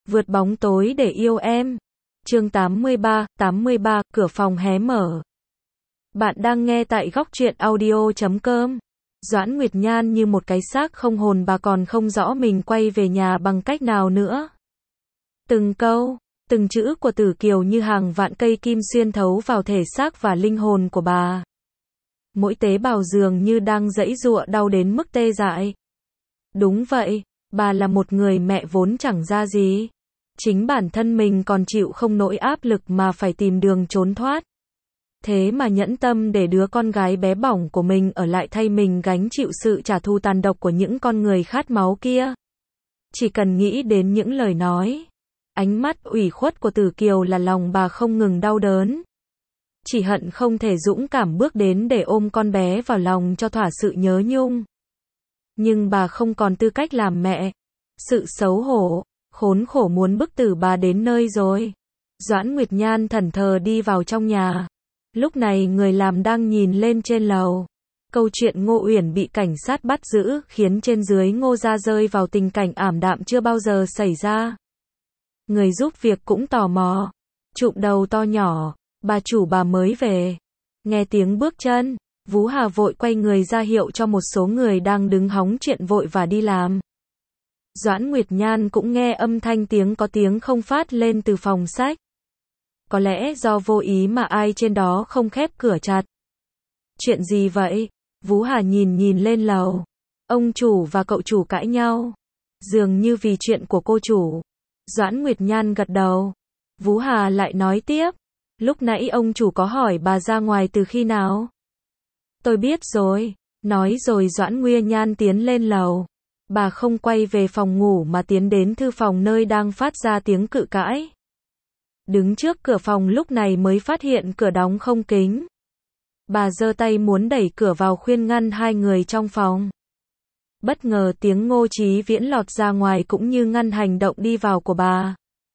Vượt bóng tối để yêu em. Chương 83, cửa phòng hé mở. Bạn đang nghe tại góc truyện audio.com. Doãn Nguyệt Nhan như một cái xác không hồn, bà còn không rõ mình quay về nhà bằng cách nào nữa. Từng câu, từng chữ của Tử Kiều như hàng vạn cây kim xuyên thấu vào thể xác và linh hồn của bà. Mỗi tế bào dường như đang giãy giụa đau đến mức tê dại. Đúng vậy, bà là một người mẹ vốn chẳng ra gì. Chính bản thân mình còn chịu không nổi áp lực mà phải tìm đường trốn thoát. Thế mà nhẫn tâm để đứa con gái bé bỏng của mình ở lại thay mình gánh chịu sự trả thù tàn độc của những con người khát máu kia. Chỉ cần nghĩ đến những lời nói, ánh mắt ủy khuất của Tử Kiều là lòng bà không ngừng đau đớn. Chỉ hận không thể dũng cảm bước đến để ôm con bé vào lòng cho thỏa sự nhớ nhung. Nhưng bà không còn tư cách làm mẹ. Sự xấu hổ, khốn khổ muốn bức tử bà đến nơi rồi. Doãn Nguyệt Nhan thẫn thờ đi vào trong nhà. Lúc này người làm đang nhìn lên trên lầu. Câu chuyện Ngô Uyển bị cảnh sát bắt giữ khiến trên dưới Ngô gia rơi vào tình cảnh ảm đạm chưa bao giờ xảy ra. Người giúp việc cũng tò mò. Chụm đầu to nhỏ, bà chủ bà mới về. Nghe tiếng bước chân, Vú Hà vội quay người ra hiệu cho một số người đang đứng hóng chuyện vội và đi làm. Doãn Nguyệt Nhan cũng nghe âm thanh tiếng có tiếng không phát lên từ phòng sách. Có lẽ do vô ý mà ai trên đó không khép cửa chặt. Chuyện gì vậy? Vú Hà nhìn lên lầu. Ông chủ và cậu chủ cãi nhau. Dường như vì chuyện của cô chủ. Doãn Nguyệt Nhan gật đầu. Vú Hà lại nói tiếp. Lúc nãy ông chủ có hỏi bà ra ngoài từ khi nào? Tôi biết rồi. Nói rồi Doãn Nguyệt Nhan tiến lên lầu. Bà không quay về phòng ngủ mà tiến đến thư phòng nơi đang phát ra tiếng cự cãi. Đứng trước cửa phòng lúc này mới phát hiện cửa đóng không kín. Bà giơ tay muốn đẩy cửa vào khuyên ngăn hai người trong phòng. Bất ngờ tiếng Ngô Chí Viễn lọt ra ngoài cũng như ngăn hành động đi vào của bà.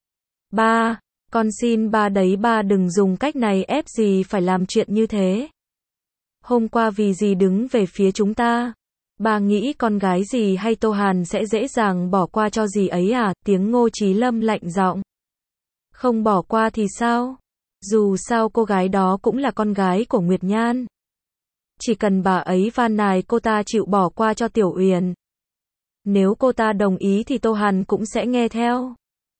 Ba, con xin ba đấy, ba đừng dùng cách này ép gì phải làm chuyện như thế. Hôm qua vì gì đứng về phía chúng ta? Bà nghĩ con gái gì hay Tô Hàn sẽ dễ dàng bỏ qua cho gì ấy à? Tiếng Ngô Chí Lâm lạnh giọng. Không bỏ qua thì sao? Dù sao cô gái đó cũng là con gái của Nguyệt Nhan. Chỉ cần bà ấy van nài cô ta chịu bỏ qua cho Tiểu Uyển. Nếu cô ta đồng ý thì Tô Hàn cũng sẽ nghe theo.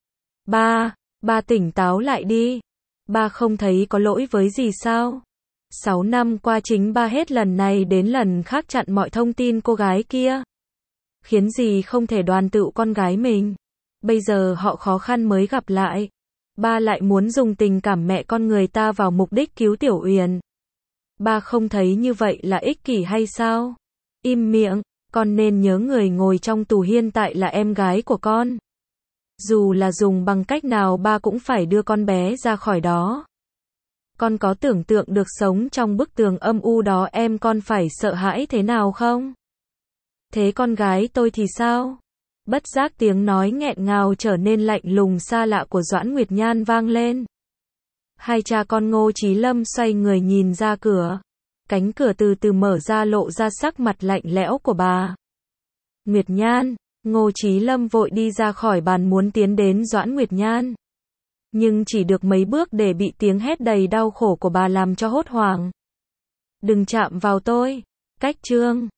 Ba tỉnh táo lại đi. Ba không thấy có lỗi với gì sao? 6 năm qua chính ba hết lần này đến lần khác chặn mọi thông tin cô gái kia. Khiến gì không thể đoàn tụ con gái mình. Bây giờ họ khó khăn mới gặp lại. Ba lại muốn dùng tình cảm mẹ con người ta vào mục đích cứu Tiểu Uyển. Ba không thấy như vậy là ích kỷ hay sao? Im miệng, con nên nhớ người ngồi trong tù hiện tại là em gái của con. Dù là dùng bằng cách nào ba cũng phải đưa con bé ra khỏi đó. Con có tưởng tượng được sống trong bức tường âm u đó em con phải sợ hãi thế nào không? Thế con gái tôi thì sao? Bất giác tiếng nói nghẹn ngào trở nên lạnh lùng xa lạ của Doãn Nguyệt Nhan vang lên. Hai cha con Ngô Chí Lâm xoay người nhìn ra cửa. Cánh cửa từ từ mở ra lộ ra sắc mặt lạnh lẽo của bà. Nguyệt Nhan, Ngô Chí Lâm vội đi ra khỏi bàn muốn tiến đến Doãn Nguyệt Nhan. Nhưng chỉ được mấy bước để bị tiếng hét đầy đau khổ của bà làm cho hốt hoảng. Đừng chạm vào tôi. Cách chương